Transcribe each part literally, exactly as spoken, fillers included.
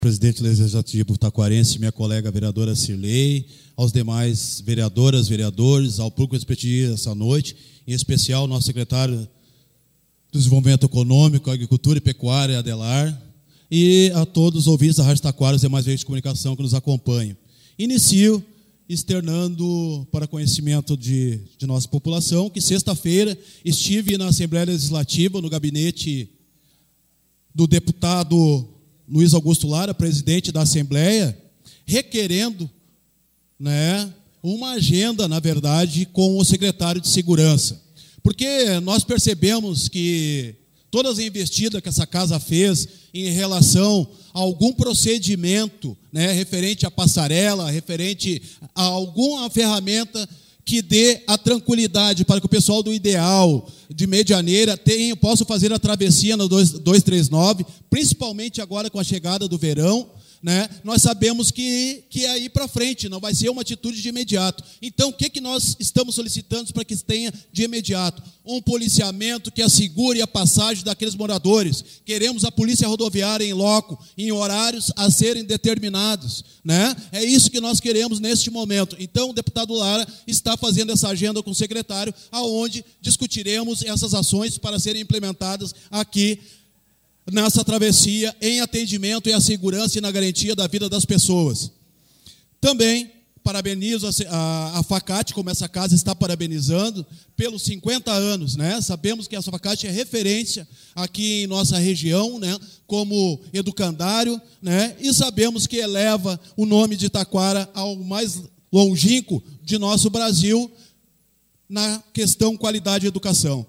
presidente legislativo taquarense, minha colega vereadora Cirlei, aos demais vereadoras, vereadores, ao público respectivo essa noite, em especial nosso secretário do Desenvolvimento Econômico, Agricultura e Pecuária, Adelar, e a todos os ouvintes da Rádio Taquara e os demais veículos de comunicação que nos acompanham. Inicio externando para conhecimento de, de nossa população que sexta-feira estive na Assembleia Legislativa, no gabinete do deputado Luiz Augusto Lara, presidente da Assembleia, requerendo, né, uma agenda, na verdade, com o secretário de Segurança. Porque nós percebemos que todas as investidas que essa casa fez em relação a algum procedimento, né, referente à passarela, referente a alguma ferramenta que dê a tranquilidade para que o pessoal do Ideal, de Medianeira, tenha, possa fazer a travessia no duzentos e trinta e nove, principalmente agora com a chegada do verão, né, nós sabemos que, que é ir para frente, não vai ser uma atitude de imediato. Então, o que, que nós estamos solicitando para que tenha de imediato? Um policiamento que assegure a passagem daqueles moradores. Queremos a polícia rodoviária em loco, em horários a serem determinados, né? É isso que nós queremos neste momento. Então, o deputado Lara está fazendo essa agenda com o secretário, aonde discutiremos essas ações para serem implementadas aqui nessa travessia, em atendimento e a segurança e na garantia da vida das pessoas. Também parabenizo a, a, a Facate, como essa casa está parabenizando, pelos cinquenta anos, né? Sabemos que essa Facate é referência aqui em nossa região, né, como educandário, né? E sabemos que eleva o nome de Taquara ao mais longínquo de nosso Brasil na questão qualidade de educação.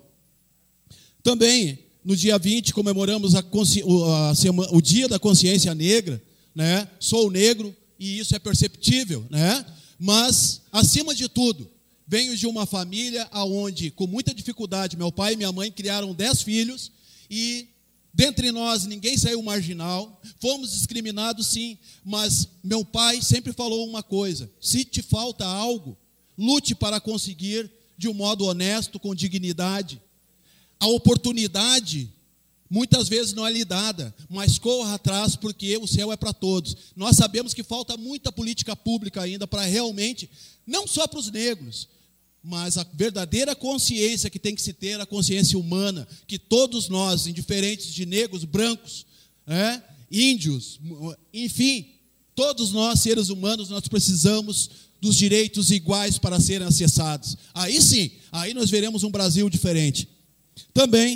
Também, no dia vinte, comemoramos a o, a sema, o Dia da Consciência Negra, né? Sou negro e isso é perceptível, né? Mas, acima de tudo, venho de uma família onde, com muita dificuldade, meu pai e minha mãe criaram dez filhos e, dentre nós, ninguém saiu marginal. Fomos discriminados, sim, mas meu pai sempre falou uma coisa: se te falta algo, lute para conseguir de um modo honesto, com dignidade. A oportunidade, muitas vezes não é lhe dada, mas corra atrás, porque o céu é para todos. Nós sabemos que falta muita política pública ainda para realmente, não só para os negros, mas a verdadeira consciência que tem que se ter, a consciência humana, que todos nós, indiferentes de negros, brancos, né, índios, enfim, todos nós, seres humanos, nós precisamos dos direitos iguais para serem acessados. Aí sim, aí nós veremos um Brasil diferente. Também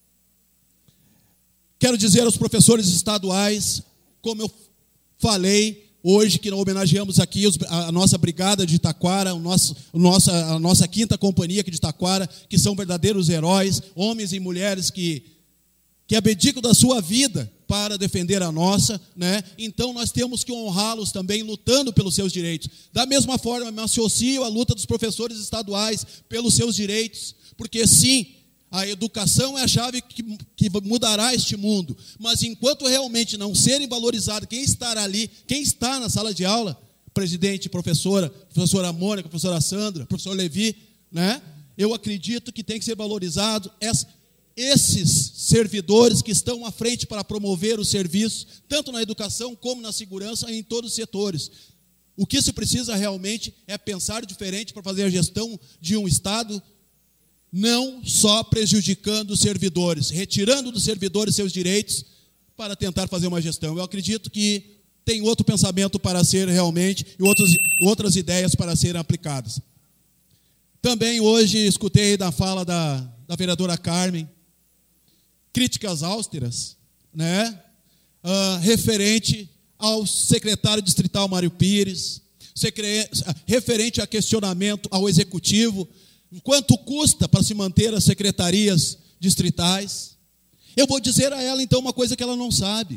quero dizer aos professores estaduais, como eu falei hoje, que homenageamos aqui a nossa brigada de Taquara, o nosso, a, nossa, a nossa quinta companhia aqui de Taquara, que são verdadeiros heróis, homens e mulheres que, que abdicam da sua vida para defender a nossa, né? Então nós temos que honrá-los também, lutando pelos seus direitos. Da mesma forma, me associo à luta dos professores estaduais pelos seus direitos, porque sim, a educação é a chave que, que mudará este mundo. Mas enquanto realmente não serem valorizados quem está ali, quem está na sala de aula, presidente, professora, professora Mônica, professora Sandra, professor Levi, né? Eu acredito que tem que ser valorizado essa, esses servidores que estão à frente para promover o serviço, tanto na educação como na segurança, em todos os setores. O que se precisa realmente é pensar diferente para fazer a gestão de um Estado, não só prejudicando os servidores, retirando dos servidores seus direitos para tentar fazer uma gestão. Eu acredito que tem outro pensamento para ser realmente e outros, outras ideias para serem aplicadas. Também hoje escutei da fala da, da vereadora Carmen críticas austeras, né, uh, referente ao secretário distrital Mário Pires, secre, referente a questionamento ao executivo, quanto custa para se manter as secretarias distritais. Eu vou dizer a ela, então, uma coisa que ela não sabe.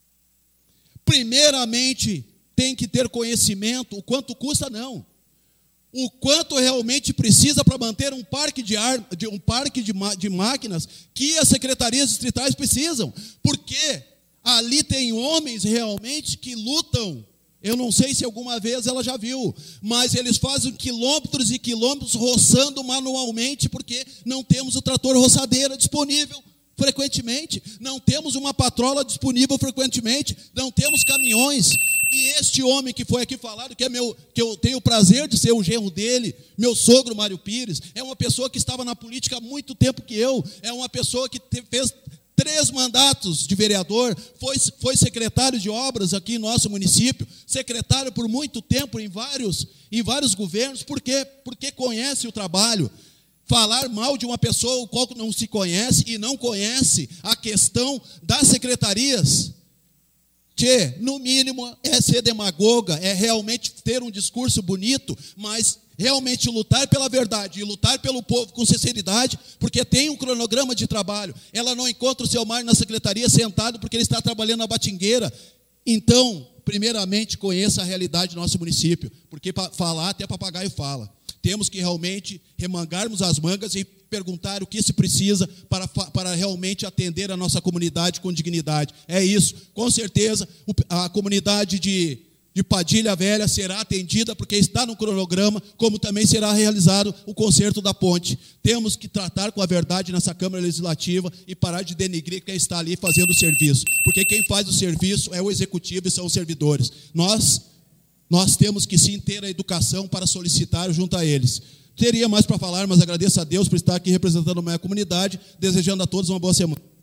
Primeiramente, tem que ter conhecimento, o quanto custa, não. O quanto realmente precisa para manter um parque de, ar, de, um parque de, de máquinas que as secretarias distritais precisam. Porque ali tem homens realmente que lutam. Eu não sei se alguma vez ela já viu, mas eles fazem quilômetros e quilômetros roçando manualmente, porque não temos o trator roçadeira disponível frequentemente, não temos uma patrola disponível frequentemente, não temos caminhões. E este homem que foi aqui falado, que, é meu, que eu tenho o prazer de ser o genro dele, meu sogro Mário Pires, é uma pessoa que estava na política há muito tempo que eu, é uma pessoa que te, fez três mandatos de vereador, foi, foi secretário de obras aqui em nosso município, secretário por muito tempo em vários, em vários governos. Por quê? Porque conhece o trabalho. Falar mal de uma pessoa o qual não se conhece e não conhece a questão das secretarias, tchê, no mínimo é ser demagoga, é realmente ter um discurso bonito, mas realmente lutar pela verdade e lutar pelo povo com sinceridade, porque tem um cronograma de trabalho. Ela não encontra o seu Mário na secretaria sentado porque ele está trabalhando na batingueira. Então, primeiramente, conheça a realidade do nosso município, porque para falar até papagaio fala. Temos que realmente remangarmos as mangas e perguntar o que se precisa para, para realmente atender a nossa comunidade com dignidade. É isso. Com certeza, a comunidade de, de Padilha Velha será atendida, porque está no cronograma, como também será realizado o conserto da ponte. Temos que tratar com a verdade nessa Câmara Legislativa e parar de denigrir quem está ali fazendo o serviço. Porque quem faz o serviço é o executivo e são os servidores. Nós... Nós temos que sim ter a educação para solicitar junto a eles. Teria mais para falar, mas agradeço a Deus por estar aqui representando a minha comunidade, desejando a todos uma boa semana.